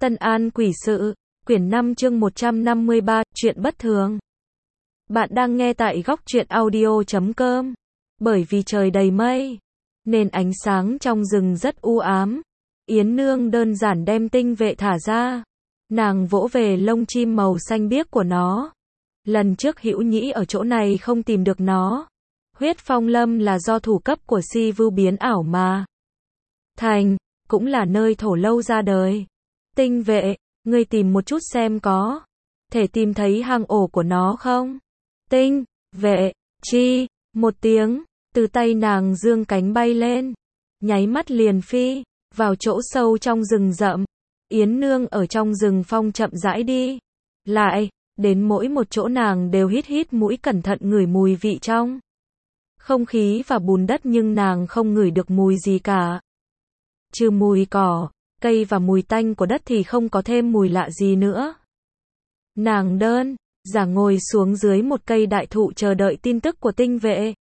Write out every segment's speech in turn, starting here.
Tân An Quỷ Sự, quyển 5 chương 153, chuyện bất thường. Bạn đang nghe tại góc truyện audio.com. Bởi vì trời đầy mây, nên ánh sáng trong rừng rất u ám. Yến Nương đơn giản đem tinh vệ thả ra. Nàng vỗ về lông chim màu xanh biếc của nó. Lần trước Hữu Nhĩ ở chỗ này không tìm được nó. Huyết Phong Lâm là do thủ cấp của Si Vưu biến ảo mà thành, cũng là nơi Thổ Lâu ra đời. Tinh vệ, ngươi tìm một chút xem có thể tìm thấy hang ổ của nó không? Tinh vệ, chi, một tiếng, từ tay nàng dương cánh bay lên, nháy mắt liền phi vào chỗ sâu trong rừng rậm. Yến Nương ở trong rừng phong chậm rãi đi lại, đến mỗi một chỗ nàng đều hít mũi cẩn thận ngửi mùi vị trong không khí và bùn đất, nhưng nàng không ngửi được mùi gì cả. Trừ mùi cỏ, cây và mùi tanh của đất thì không có thêm mùi lạ gì nữa. Nàng đơn giản ngồi xuống dưới một cây đại thụ chờ đợi tin tức của tinh vệ.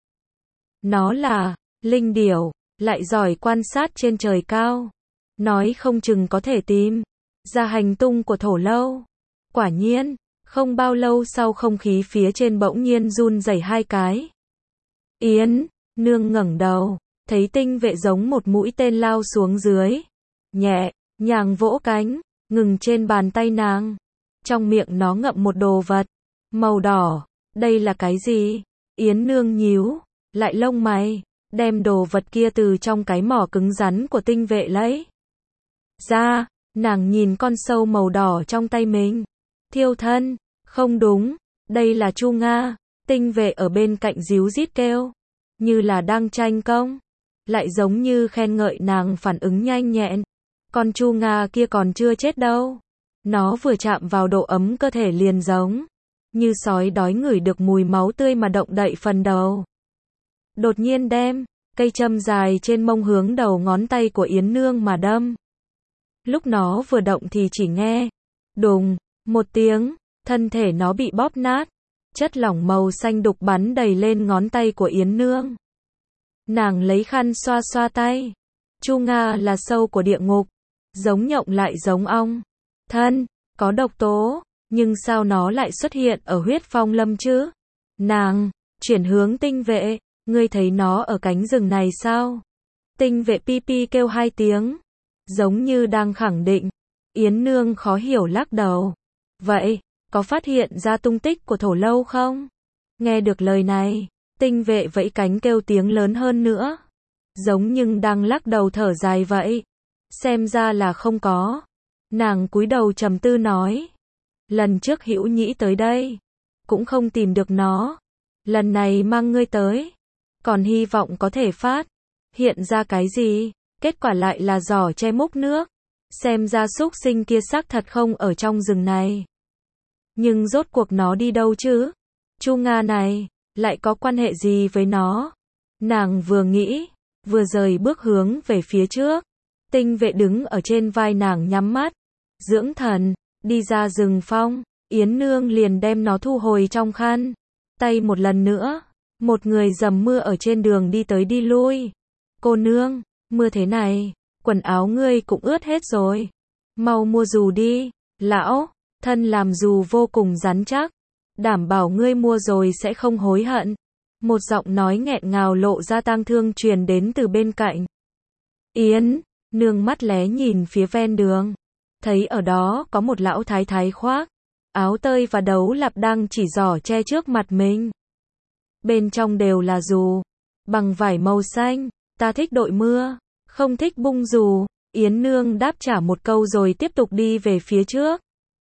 Nó là linh điểu, lại giỏi quan sát trên trời cao. Nói không chừng có thể tìm ra hành tung của Thổ Lâu. Quả nhiên, không bao lâu sau không khí phía trên bỗng nhiên run rẩy hai cái. Yến Nương ngẩng đầu, thấy tinh vệ giống một mũi tên lao xuống dưới. Nhẹ nhàng vỗ cánh, ngừng trên bàn tay nàng. Trong miệng nó ngậm một đồ vật màu đỏ. Đây là cái gì? Yến Nương nhíu lại lông mày, đem đồ vật kia từ trong cái mỏ cứng rắn của tinh vệ lấy ra. Nàng nhìn con sâu màu đỏ trong tay mình. Thiêu thân, không đúng, đây là Chu Nga. Tinh vệ ở bên cạnh ríu rít kêu, như là đang tranh công, lại giống như khen ngợi nàng phản ứng nhanh nhẹn. Con Chu Nga kia còn chưa chết đâu. Nó vừa chạm vào độ ấm cơ thể liền giống như sói đói ngửi được mùi máu tươi mà động đậy phần đầu. Đột nhiên đem cây châm dài trên mông hướng đầu ngón tay của Yến Nương mà đâm. Lúc nó vừa động thì chỉ nghe đùng một tiếng, thân thể nó bị bóp nát. Chất lỏng màu xanh đục bắn đầy lên ngón tay của Yến Nương. Nàng lấy khăn xoa xoa tay. Chu Nga là sâu của địa ngục, giống nhộng lại giống ong. Thân, có độc tố, nhưng sao nó lại xuất hiện ở Huyết Phong Lâm chứ? Nàng chuyển hướng tinh vệ, ngươi thấy nó ở cánh rừng này sao? Tinh vệ pi pi kêu hai tiếng, giống như đang khẳng định. Yến Nương khó hiểu lắc đầu. Vậy, có phát hiện ra tung tích của Thổ Lâu không? Nghe được lời này, tinh vệ vẫy cánh kêu tiếng lớn hơn nữa. Giống nhưng đang lắc đầu thở dài vậy. Xem ra là không có. Nàng cúi đầu trầm tư nói. Lần trước Hữu Nhĩ tới đây, cũng không tìm được nó. Lần này mang ngươi tới, còn hy vọng có thể phát hiện ra cái gì. Kết quả lại là giỏ che múc nước. Xem ra súc sinh kia xác thật không ở trong rừng này. Nhưng rốt cuộc nó đi đâu chứ? Chu Nga này, lại có quan hệ gì với nó? Nàng vừa nghĩ, vừa rời bước hướng về phía trước. Tinh vệ đứng ở trên vai nàng nhắm mắt, dưỡng thần, đi ra rừng phong. Yến Nương liền đem nó thu hồi trong khăn tay một lần nữa. Một người dầm mưa ở trên đường đi tới đi lui. Cô nương, mưa thế này, quần áo ngươi cũng ướt hết rồi. Mau mua dù đi, lão. Thân làm dù vô cùng rắn chắc, đảm bảo ngươi mua rồi sẽ không hối hận. Một giọng nói nghẹn ngào lộ ra tang thương truyền đến từ bên cạnh. Yến Nương mắt lé nhìn phía ven đường, thấy ở đó có một lão thái thái khoác áo tơi và đấu lạp đang chỉ giỏ che trước mặt mình. Bên trong đều là dù bằng vải màu xanh. Ta thích đội mưa, không thích bung dù. Yến Nương đáp trả một câu rồi tiếp tục đi về phía trước.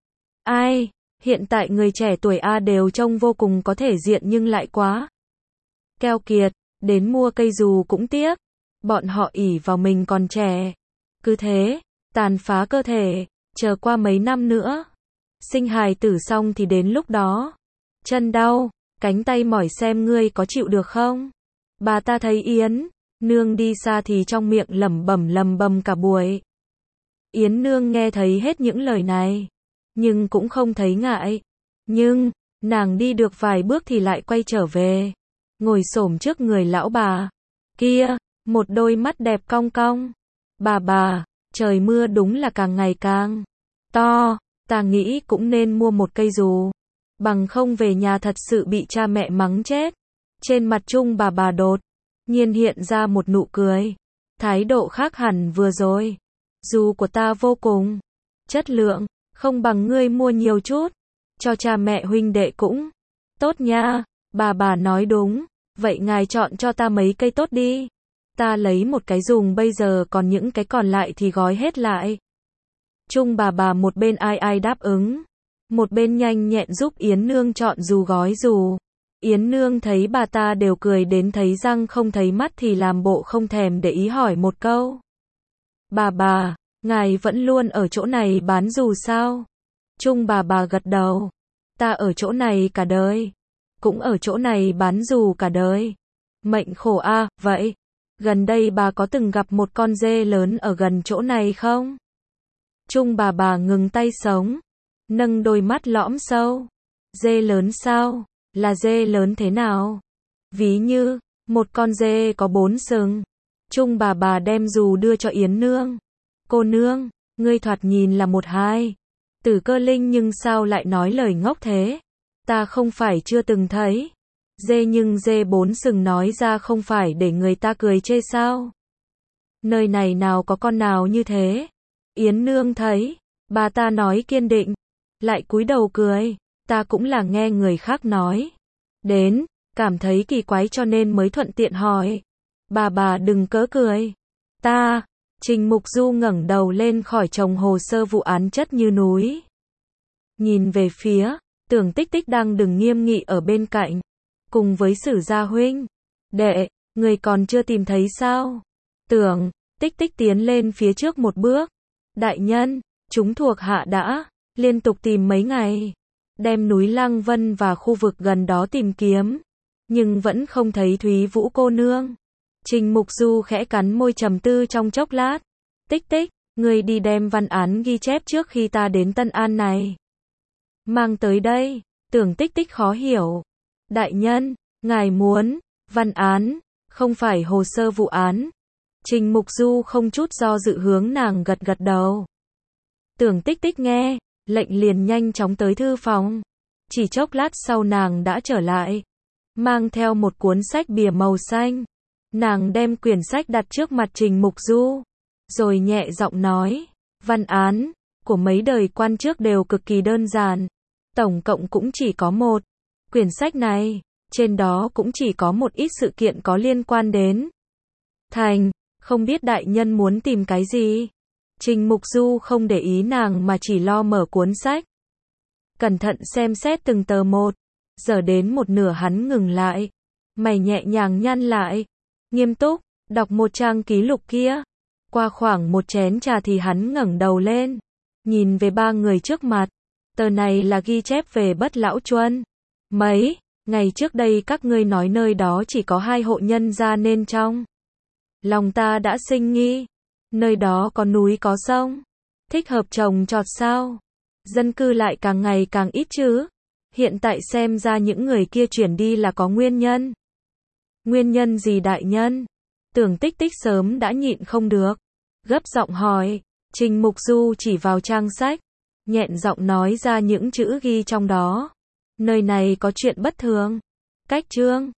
Ai, hiện tại người trẻ tuổi A đều trông vô cùng có thể diện nhưng lại quá keo kiệt, đến mua cây dù cũng tiếc. Bọn họ ỷ vào mình còn trẻ, cứ thế tàn phá cơ thể, chờ qua mấy năm nữa sinh hài tử xong thì đến lúc đó chân đau, cánh tay mỏi xem ngươi có chịu được không? Bà ta thấy Yến Nương đi xa thì trong miệng lẩm bẩm cả buổi. Yến Nương nghe thấy hết những lời này, nhưng cũng không thấy ngại. Nhưng, nàng đi được vài bước thì lại quay trở về, ngồi xổm trước người lão bà kia, một đôi mắt đẹp cong cong. Bà, trời mưa đúng là càng ngày càng to, ta nghĩ cũng nên mua một cây dù. Bằng không về nhà thật sự bị cha mẹ mắng chết. Trên mặt Trung bà đột nhiên hiện ra một nụ cười. Thái độ khác hẳn vừa rồi. Dù của ta vô cùng chất lượng, không bằng ngươi mua nhiều chút. Cho cha mẹ huynh đệ cũng tốt nha. Bà nói đúng. Vậy ngài chọn cho ta mấy cây tốt đi. Ta lấy một cái dùng bây giờ, còn những cái còn lại thì gói hết lại. Trung bà một bên ai đáp ứng, một bên nhanh nhẹn giúp Yến Nương chọn dù gói dù. Yến Nương thấy bà ta đều cười đến thấy răng không thấy mắt thì làm bộ không thèm để ý hỏi một câu. Bà, ngài vẫn luôn ở chỗ này bán dù sao? Trung bà gật đầu. Ta ở chỗ này cả đời. Cũng ở chỗ này bán dù cả đời. Mệnh khổ a, vậy. Gần đây bà có từng gặp một con dê lớn ở gần chỗ này không? Trung bà ngừng tay sống, nâng đôi mắt lõm sâu. Dê lớn sao? Là dê lớn thế nào? Ví như, một con dê có 4 sừng. Trung bà đem dù đưa cho Yến Nương. Cô nương, ngươi thoạt nhìn là 12 tử cơ linh nhưng sao lại nói lời ngốc thế? Ta không phải chưa từng thấy. Dê nhưng dê 4 sừng nói ra không phải để người ta cười chê sao? Nơi này nào có con nào như thế? Yến Nương thấy bà ta nói kiên định, lại cúi đầu cười. Ta cũng là nghe người khác nói đến, cảm thấy kỳ quái cho nên mới thuận tiện hỏi. Bà đừng cớ cười. Trình Mục Du ngẩng đầu lên khỏi chồng hồ sơ vụ án chất như núi. Nhìn về phía Tưởng Tích Tích đang đứng nghiêm nghị ở bên cạnh, cùng với Sử Gia huynh đệ, người còn chưa tìm thấy sao? Tưởng Tích Tích tiến lên phía trước một bước. Đại nhân, chúng thuộc hạ đã liên tục tìm mấy ngày, đem núi Lăng Vân và khu vực gần đó tìm kiếm, nhưng vẫn không thấy Thúy Vũ cô nương. Trình Mục Du khẽ cắn môi trầm tư trong chốc lát. Tích Tích, ngươi đi đem văn án ghi chép trước khi ta đến Tân An này. Mang tới đây. Tưởng Tích Tích khó hiểu. Đại nhân, ngài muốn văn án, không phải hồ sơ vụ án. Trình Mục Du không chút do dự hướng nàng gật đầu. Tưởng Tích Tích nghe lệnh liền nhanh chóng tới thư phòng. Chỉ chốc lát sau nàng đã trở lại, mang theo một cuốn sách bìa màu xanh. Nàng đem quyển sách đặt trước mặt Trình Mục Du, rồi nhẹ giọng nói, văn án của mấy đời quan trước đều cực kỳ đơn giản, tổng cộng cũng chỉ có một quyển sách này, trên đó cũng chỉ có một ít sự kiện có liên quan đến Thành, không biết đại nhân muốn tìm cái gì? Trình Mục Du không để ý nàng mà chỉ lo mở cuốn sách, cẩn thận xem xét từng tờ một. Giờ đến một nửa hắn ngừng lại, mày nhẹ nhàng nhăn lại, nghiêm túc đọc một trang ký lục kia. Qua khoảng một chén trà thì hắn ngẩng đầu lên, nhìn về ba người trước mặt. Tờ này là ghi chép về Bất Lão Chuân. Mấy ngày trước đây các ngươi nói nơi đó chỉ có 2 hộ nhân gia nên trong lòng ta đã sinh nghi. Nơi đó có núi có sông, thích hợp trồng trọt sao? Dân cư lại càng ngày càng ít chứ? Hiện tại xem ra những người kia chuyển đi là có nguyên nhân. Nguyên nhân gì đại nhân? Tưởng Tích Tích sớm đã nhịn không được, gấp giọng hỏi. Trình Mục Du chỉ vào trang sách, nhẹn giọng nói ra những chữ ghi trong đó. Nơi này có chuyện bất thường. Cách chương